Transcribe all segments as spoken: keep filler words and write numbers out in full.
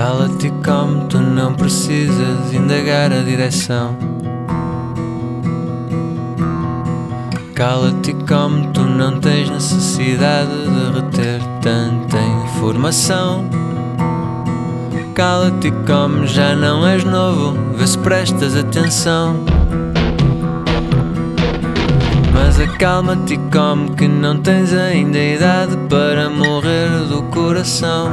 Cala-te e come, tu não precisas indagar a direção. Cala-te e come, tu não tens necessidade de reter tanta informação. Cala-te e come, já não és novo, vê se prestas atenção. Mas acalma-te e come, que não tens ainda idade para morrer do coração.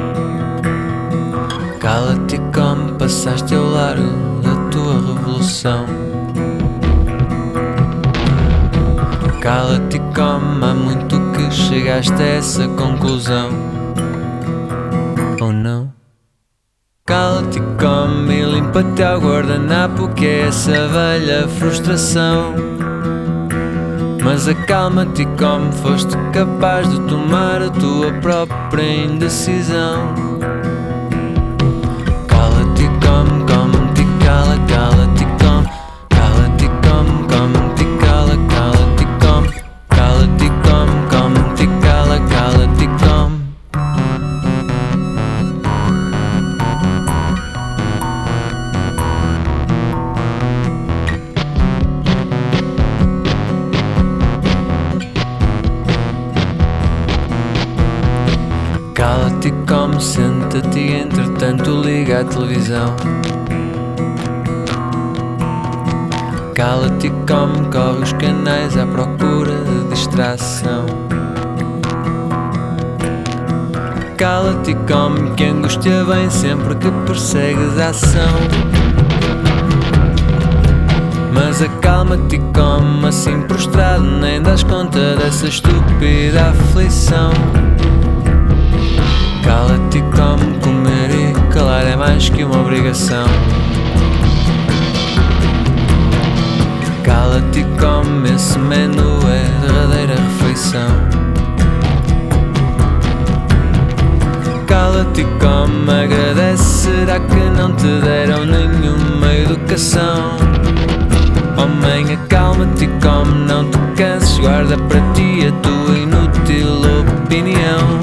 Cala-te e come, passaste ao largo da tua revolução. Cala-te e come, há muito que chegaste a essa conclusão. Ou não? Cala-te e come e limpa-te ao guardanapo, que é essa velha frustração. Mas acalma-te e come, foste capaz de tomar a tua própria indecisão. Cala-te e come, come-te e cala, cala-te e come. Cala-te e come, come-te e cala, cala-te e come. Cala-te e come, come-te e cala, cala-te e come. Cala-te e come, senta-te e entretanto liga a televisão. Cala-te e come, corre os canais à procura de distração. Cala-te e come, que angústia vem sempre que persegues a ação. Mas acalma-te e come, assim prostrado nem das conta dessa estúpida aflição. Cala-te e come, comer e calar é mais que uma obrigação. Cala-te e come, esse menu é a derradeira refeição. Cala-te e come, agradece, será que não te deram nenhuma educação? Oh mãe, acalma-te e come, não te canses, guarda para ti a tua inútil opinião.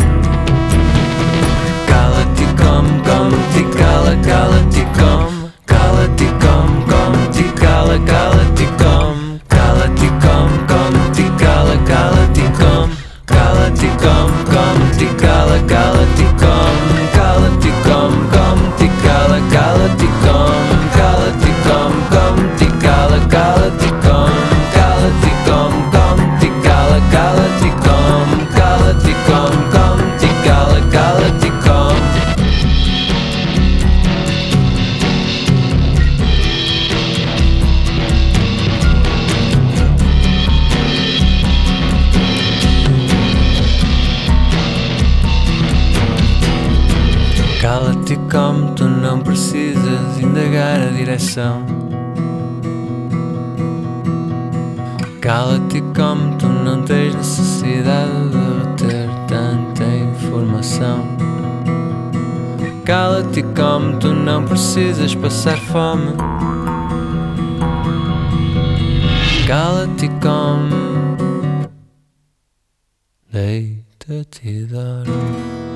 Cala-te e come, come-te e cala, cala-te e come. Cala-te e come, come-te e cala, cala-te e come. Cala-te e come, come-te e cala, cala-te e come. Cala-te e come, come-te e cala, cala-te e come. Cala-te e come, come-te e cala, cala-te e come. Cala-te e come, come-te e cala, cala-te e come. Cala-te e come, come-te e cala, cala-te e come. Cala-te e come, come-te e cala, cala-te e come. Cala-te e come, tu não precisas indagar a direção. Cala-te e come, tu não tens necessidade de reter tanta informação. Cala-te e come, tu não precisas passar fome. Cala-te e come, deita-te e dorme.